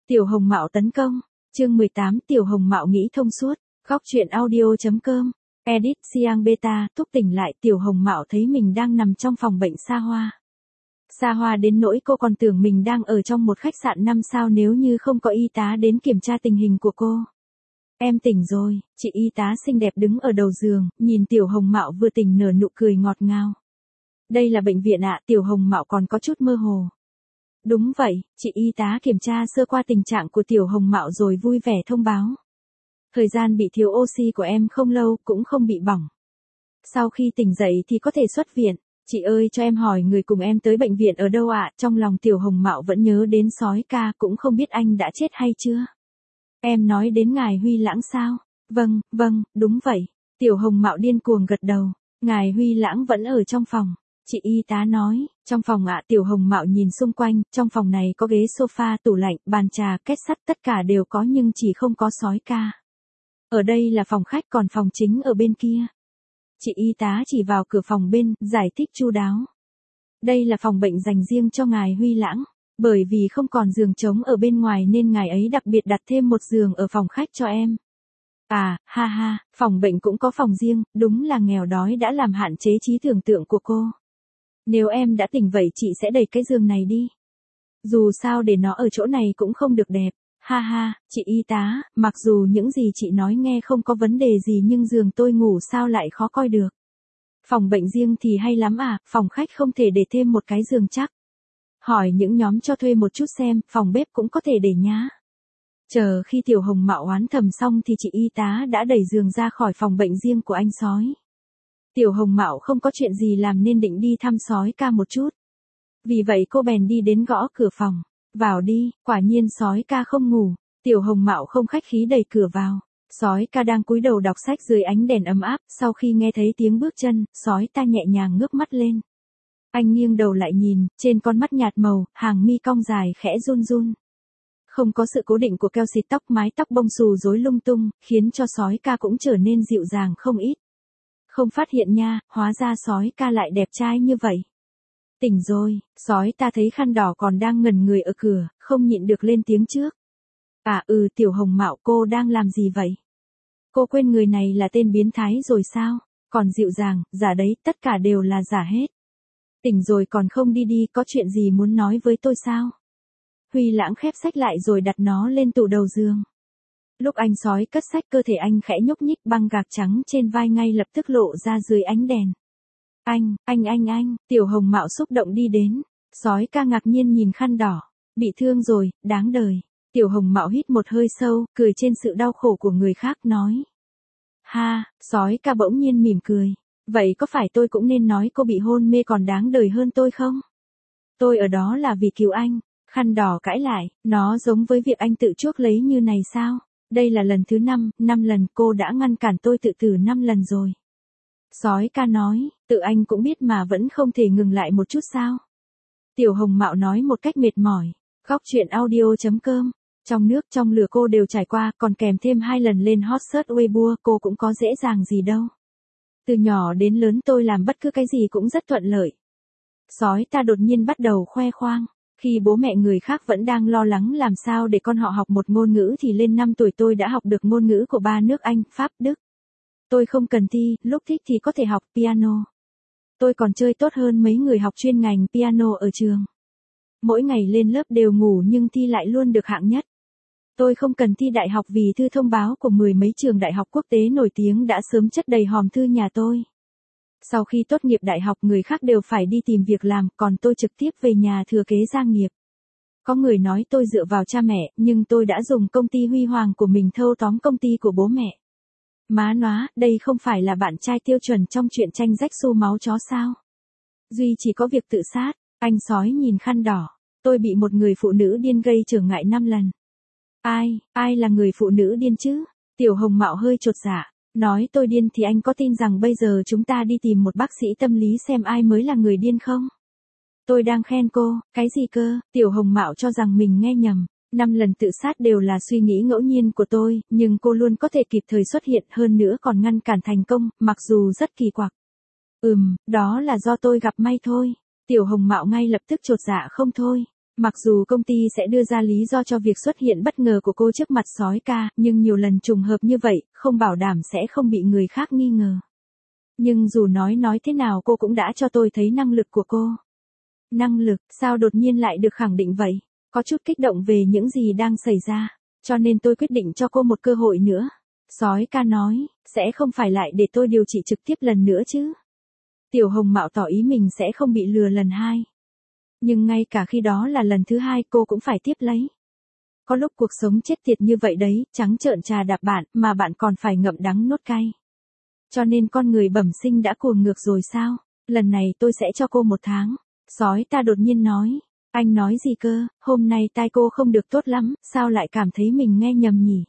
Tiểu Hồng Mạo tấn công. Chương 18, Tiểu Hồng Mạo nghĩ thông suốt. Góc truyện audio.com. Edit Siang Beta. Túc tỉnh lại, Tiểu Hồng Mạo thấy mình đang nằm trong phòng bệnh xa hoa. Xa hoa đến nỗi cô còn tưởng mình đang ở trong một khách sạn 5 sao nếu như không có y tá đến kiểm tra tình hình của cô. Em tỉnh rồi, chị y tá xinh đẹp đứng ở đầu giường, nhìn Tiểu Hồng Mạo vừa tỉnh nở nụ cười ngọt ngào. Đây là bệnh viện ạ, Tiểu Hồng Mạo còn có chút mơ hồ. Đúng vậy, chị y tá kiểm tra sơ qua tình trạng của Tiểu Hồng Mạo rồi vui vẻ thông báo. Thời gian bị thiếu oxy của em không lâu, cũng không bị bỏng. Sau khi tỉnh dậy thì có thể xuất viện. Chị ơi cho em hỏi người cùng em tới bệnh viện ở đâu ạ? Trong lòng Tiểu Hồng Mạo vẫn nhớ đến sói ca, cũng không biết anh đã chết hay chưa. Em nói đến ngài Huy Lãng sao? Vâng, đúng vậy. Tiểu Hồng Mạo điên cuồng gật đầu. Ngài Huy Lãng vẫn ở trong phòng. Chị y tá nói, trong phòng ạ. Tiểu Hồng Mạo nhìn xung quanh, trong phòng này có ghế sofa, tủ lạnh, bàn trà, két sắt, tất cả đều có nhưng chỉ không có sói ca. Ở đây là phòng khách, còn phòng chính ở bên kia. Chị y tá chỉ vào cửa phòng bên, giải thích chu đáo. Đây là phòng bệnh dành riêng cho ngài Huy Lãng. Bởi vì không còn giường trống ở bên ngoài nên ngài ấy đặc biệt đặt thêm một giường ở phòng khách cho em. À, ha, phòng bệnh cũng có phòng riêng, đúng là nghèo đói đã làm hạn chế trí tưởng tượng của cô. Nếu em đã tỉnh vậy chị sẽ đẩy cái giường này đi. Dù sao để nó ở chỗ này cũng không được đẹp. Ha, chị y tá, mặc dù những gì chị nói nghe không có vấn đề gì nhưng giường tôi ngủ sao lại khó coi được. Phòng bệnh riêng thì hay lắm à, phòng khách không thể để thêm một cái giường chắc. Hỏi những nhóm cho thuê một chút xem, phòng bếp cũng có thể để nhá. Chờ khi Tiểu Hồng Mạo oán thầm xong thì chị y tá đã đẩy giường ra khỏi phòng bệnh riêng của anh sói. Tiểu Hồng Mạo không có chuyện gì làm nên định đi thăm sói ca một chút. Vì vậy cô bèn đi đến gõ cửa phòng. Vào đi, quả nhiên sói ca không ngủ. Tiểu Hồng Mạo không khách khí đẩy cửa vào. Sói ca đang cúi đầu đọc sách dưới ánh đèn ấm áp, sau khi nghe thấy tiếng bước chân, sói ta nhẹ nhàng ngước mắt lên. Anh nghiêng đầu lại nhìn, trên con mắt nhạt màu, hàng mi cong dài khẽ run run. Không có sự cố định của keo xịt tóc, mái tóc bông xù rối lung tung, khiến cho sói ca cũng trở nên dịu dàng không ít. Không phát hiện nha, hóa ra sói ca lại đẹp trai như vậy. Tỉnh rồi, sói ta thấy khăn đỏ còn đang ngẩn người ở cửa, không nhịn được lên tiếng trước. À Tiểu Hồng Mạo cô đang làm gì vậy? Cô quên người này là tên biến thái rồi sao? Còn dịu dàng, giả đấy, tất cả đều là giả hết. Tỉnh rồi còn không đi, có chuyện gì muốn nói với tôi sao? Huy Lãng khép sách lại rồi đặt nó lên tủ đầu giường. Lúc anh sói cất sách cơ thể anh khẽ nhúc nhích, băng gạc trắng trên vai ngay lập tức lộ ra dưới ánh đèn. Anh, Tiểu Hồng Mạo xúc động đi đến. Sói ca ngạc nhiên nhìn khăn đỏ. Bị thương rồi, đáng đời. Tiểu Hồng Mạo hít một hơi sâu, cười trên sự đau khổ của người khác nói. Ha, sói ca bỗng nhiên mỉm cười. Vậy có phải tôi cũng nên nói cô bị hôn mê còn đáng đời hơn tôi không? Tôi ở đó là vì cứu anh. Khăn đỏ cãi lại, nó giống với việc anh tự chuốc lấy như này sao? Đây là lần thứ 5 lần cô đã ngăn cản tôi tự tử 5 lần rồi. Sói ca nói, tự anh cũng biết mà vẫn không thể ngừng lại một chút sao? Tiểu Hồng Mạo nói một cách mệt mỏi. Góc truyện audio.com. Trong nước trong lửa cô đều trải qua, còn kèm thêm 2 lần lên hot search Weibo, cô cũng có dễ dàng gì đâu. Từ nhỏ đến lớn tôi làm bất cứ cái gì cũng rất thuận lợi. Sói ta đột nhiên bắt đầu khoe khoang. Khi bố mẹ người khác vẫn đang lo lắng làm sao để con họ học một ngôn ngữ thì lên 5 tuổi tôi đã học được ngôn ngữ của 3 nước Anh, Pháp, Đức. Tôi không cần thi, lúc thích thì có thể học piano. Tôi còn chơi tốt hơn mấy người học chuyên ngành piano ở trường. Mỗi ngày lên lớp đều ngủ nhưng thi lại luôn được hạng nhất. Tôi không cần thi đại học vì thư thông báo của 10 mấy trường đại học quốc tế nổi tiếng đã sớm chất đầy hòm thư nhà tôi. Sau khi tốt nghiệp đại học người khác đều phải đi tìm việc làm, còn tôi trực tiếp về nhà thừa kế gia nghiệp. Có người nói tôi dựa vào cha mẹ, nhưng tôi đã dùng công ty huy hoàng của mình thâu tóm công ty của bố mẹ. Má nóa, đây không phải là bạn trai tiêu chuẩn trong truyện tranh rách xu máu chó sao? Duy chỉ có việc tự sát. Anh sói nhìn khăn đỏ. Tôi bị một người phụ nữ điên gây trở ngại 5 lần. Ai là người phụ nữ điên chứ? Tiểu Hồng Mạo hơi chột dạ. Nói tôi điên thì anh có tin rằng bây giờ chúng ta đi tìm một bác sĩ tâm lý xem ai mới là người điên không? Tôi đang khen cô, cái gì cơ? Tiểu Hồng Mạo cho rằng mình nghe nhầm. 5 lần tự sát đều là suy nghĩ ngẫu nhiên của tôi, nhưng cô luôn có thể kịp thời xuất hiện, hơn nữa còn ngăn cản thành công, mặc dù rất kỳ quặc. Đó là do tôi gặp may thôi. Tiểu Hồng Mạo ngay lập tức chột dạ không thôi. Mặc dù công ty sẽ đưa ra lý do cho việc xuất hiện bất ngờ của cô trước mặt sói ca, nhưng nhiều lần trùng hợp như vậy, không bảo đảm sẽ không bị người khác nghi ngờ. Nhưng dù nói thế nào cô cũng đã cho tôi thấy năng lực của cô. Năng lực, sao đột nhiên lại được khẳng định vậy? Có chút kích động về những gì đang xảy ra, cho nên tôi quyết định cho cô một cơ hội nữa. Sói ca nói, sẽ không phải lại để tôi điều trị trực tiếp lần nữa chứ. Tiểu Hồng Mạo tỏ ý mình sẽ không bị lừa lần hai. Nhưng ngay cả khi đó là lần thứ hai cô cũng phải tiếp lấy. Có lúc cuộc sống chết tiệt như vậy đấy, trắng trợn trà đạp bạn, mà bạn còn phải ngậm đắng nuốt cay. Cho nên con người bẩm sinh đã cuồng ngược rồi sao? Lần này tôi sẽ cho cô 1 tháng. Sói ta đột nhiên nói. Anh nói gì cơ, hôm nay tai cô không được tốt lắm, sao lại cảm thấy mình nghe nhầm nhỉ?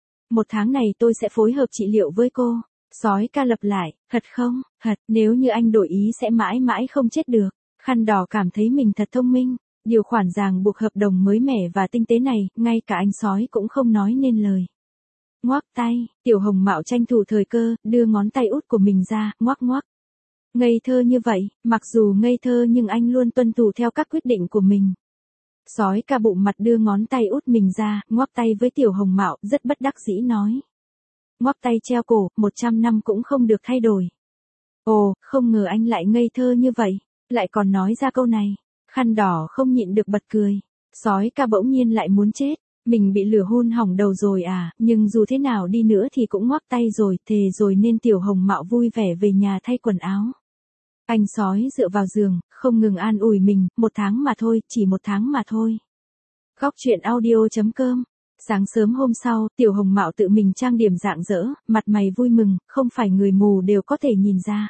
1 tháng này tôi sẽ phối hợp trị liệu với cô. Sói ca lặp lại, thật không, thật, nếu như anh đổi ý sẽ mãi mãi không chết được. Khăn đỏ cảm thấy mình thật thông minh. Điều khoản ràng buộc hợp đồng mới mẻ và tinh tế này, ngay cả anh sói cũng không nói nên lời. Ngoác tay, Tiểu Hồng Mạo tranh thủ thời cơ, đưa ngón tay út của mình ra, ngoắc ngoắc. Ngây thơ như vậy, mặc dù ngây thơ nhưng anh luôn tuân thủ theo các quyết định của mình. Sói ca bụng mặt đưa ngón tay út mình ra, ngoắc tay với Tiểu Hồng Mạo, rất bất đắc dĩ nói. Ngoắc tay treo cổ, 100 năm cũng không được thay đổi. Ồ, không ngờ anh lại ngây thơ như vậy, lại còn nói ra câu này. Khăn đỏ không nhịn được bật cười. Sói ca bỗng nhiên lại muốn chết. Mình bị lửa hôn hỏng đầu rồi à, nhưng dù thế nào đi nữa thì cũng ngoắc tay rồi, thề rồi nên Tiểu Hồng Mạo vui vẻ về nhà thay quần áo. Anh sói dựa vào giường, không ngừng an ủi mình, 1 tháng mà thôi, chỉ 1 tháng mà thôi. Góc truyện audio.com. Sáng sớm hôm sau, Tiểu Hồng Mạo tự mình trang điểm rạng rỡ, mặt mày vui mừng, không phải người mù đều có thể nhìn ra.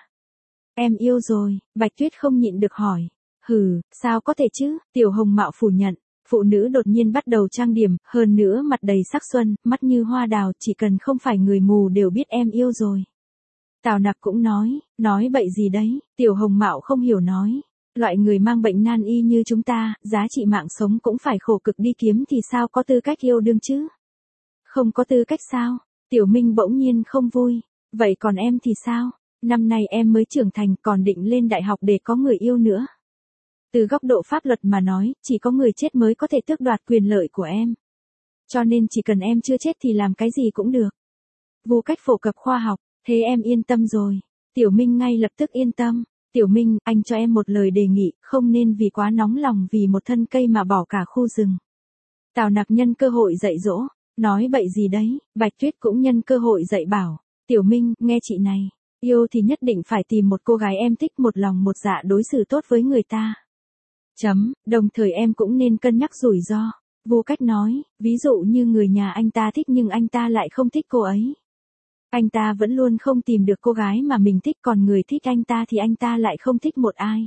Em yêu rồi, Bạch Tuyết không nhịn được hỏi. Hừ, sao có thể chứ, Tiểu Hồng Mạo phủ nhận. Phụ nữ đột nhiên bắt đầu trang điểm, hơn nữa mặt đầy sắc xuân, mắt như hoa đào, chỉ cần không phải người mù đều biết em yêu rồi. Tào Nặc cũng nói bậy gì đấy, Tiểu Hồng Mạo không hiểu nói. Loại người mang bệnh nan y như chúng ta, giá trị mạng sống cũng phải khổ cực đi kiếm thì sao có tư cách yêu đương chứ? Không có tư cách sao? Tiểu Minh bỗng nhiên không vui. Vậy còn em thì sao? Năm nay em mới trưởng thành còn định lên đại học để có người yêu nữa. Từ góc độ pháp luật mà nói, chỉ có người chết mới có thể tước đoạt quyền lợi của em. Cho nên chỉ cần em chưa chết thì làm cái gì cũng được. Vô cách phổ cập khoa học, thế em yên tâm rồi. Tiểu Minh ngay lập tức yên tâm. Tiểu Minh, anh cho em một lời đề nghị, không nên vì quá nóng lòng vì một thân cây mà bỏ cả khu rừng. Tào Nặc nhân cơ hội dạy dỗ, nói bậy gì đấy, Bạch Tuyết cũng nhân cơ hội dạy bảo. Tiểu Minh, nghe chị này, yêu thì nhất định phải tìm một cô gái em thích một lòng một dạ đối xử tốt với người ta. Đồng thời em cũng nên cân nhắc rủi ro. Vô Cách nói, ví dụ như người nhà anh ta thích nhưng anh ta lại không thích cô ấy. Anh ta vẫn luôn không tìm được cô gái mà mình thích, còn người thích anh ta thì anh ta lại không thích một ai.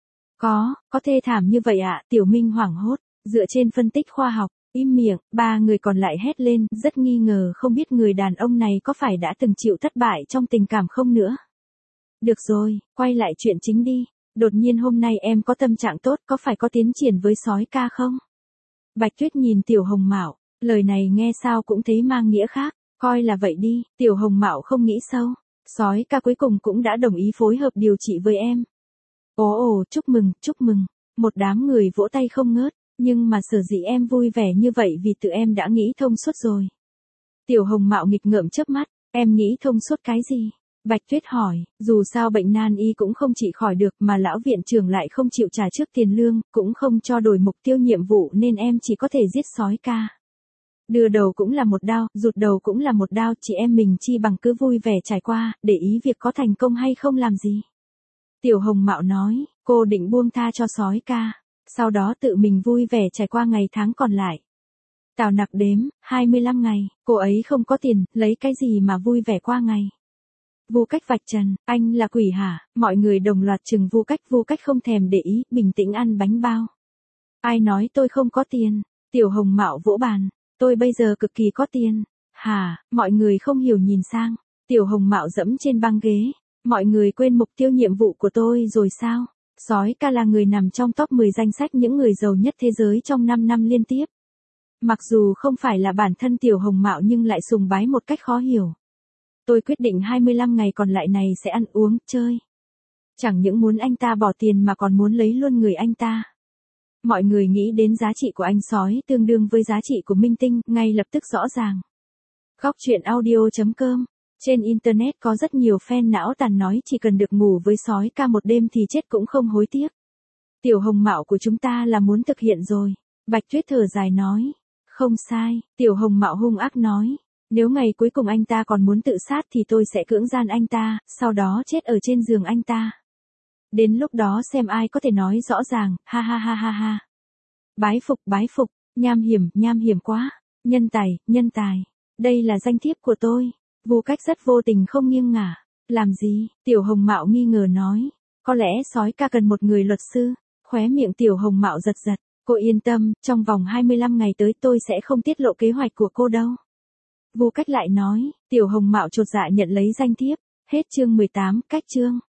Có thê thảm như vậy ạ, Tiểu Minh hoảng hốt, dựa trên phân tích khoa học, im miệng, 3 người còn lại hét lên, rất nghi ngờ không biết người đàn ông này có phải đã từng chịu thất bại trong tình cảm không nữa. Được rồi, quay lại chuyện chính đi. Đột nhiên hôm nay em có tâm trạng tốt, có phải có tiến triển với sói ca không? Bạch Tuyết nhìn Tiểu Hồng Mạo, lời này nghe sao cũng thấy mang nghĩa khác, coi là vậy đi, Tiểu Hồng Mạo không nghĩ sâu. Sói ca cuối cùng cũng đã đồng ý phối hợp điều trị với em. Ồ, chúc mừng, một đám người vỗ tay không ngớt, nhưng mà sở dĩ em vui vẻ như vậy vì tự em đã nghĩ thông suốt rồi. Tiểu Hồng Mạo nghịch ngợm chớp mắt, em nghĩ thông suốt cái gì? Bạch Tuyết hỏi, dù sao bệnh nan y cũng không trị khỏi được mà lão viện trưởng lại không chịu trả trước tiền lương, cũng không cho đổi mục tiêu nhiệm vụ nên em chỉ có thể giết sói ca. Đưa đầu cũng là một đao, rụt đầu cũng là một đao, chị em mình chi bằng cứ vui vẻ trải qua, để ý việc có thành công hay không làm gì. Tiểu Hồng Mạo nói, cô định buông tha cho sói ca, sau đó tự mình vui vẻ trải qua ngày tháng còn lại. Tào Nặc đếm, 25 ngày, cô ấy không có tiền, lấy cái gì mà vui vẻ qua ngày. Vô Cách vạch trần, anh là quỷ hả? Mọi người đồng loạt chừng Vô Cách không thèm để ý, bình tĩnh ăn bánh bao. Ai nói tôi không có tiền? Tiểu Hồng Mạo vỗ bàn, tôi bây giờ cực kỳ có tiền. Hả? Mọi người không hiểu nhìn sang. Tiểu Hồng Mạo dẫm trên băng ghế. Mọi người quên mục tiêu nhiệm vụ của tôi rồi sao? Sói ca là người nằm trong top 10 danh sách những người giàu nhất thế giới trong 5 năm liên tiếp. Mặc dù không phải là bản thân Tiểu Hồng Mạo nhưng lại sùng bái một cách khó hiểu. Tôi quyết định 25 ngày còn lại này sẽ ăn uống, chơi. Chẳng những muốn anh ta bỏ tiền mà còn muốn lấy luôn người anh ta. Mọi người nghĩ đến giá trị của anh sói tương đương với giá trị của minh tinh, ngay lập tức rõ ràng. Góc truyện audio.com. Trên Internet có rất nhiều fan não tàn nói chỉ cần được ngủ với sói ca một đêm thì chết cũng không hối tiếc. Tiểu Hồng Mạo của chúng ta là muốn thực hiện rồi. Bạch Tuyết thở dài nói. Không sai, Tiểu Hồng Mạo hung ác nói. Nếu ngày cuối cùng anh ta còn muốn tự sát thì tôi sẽ cưỡng gian anh ta, sau đó chết ở trên giường anh ta. Đến lúc đó xem ai có thể nói rõ ràng, ha ha ha ha ha. Bái phục, nham hiểm quá. Nhân tài. Đây là danh thiếp của tôi. Vu Cách rất vô tình không nghiêng ngả. Làm gì? Tiểu Hồng Mạo nghi ngờ nói. Có lẽ sói ca cần một người luật sư. Khóe miệng Tiểu Hồng Mạo giật giật. Cô yên tâm, trong vòng 25 ngày tới tôi sẽ không tiết lộ kế hoạch của cô đâu. Vu Cách lại nói. Tiểu Hồng Mạo chột dạ nhận lấy danh thiếp. Hết chương 18, cách chương.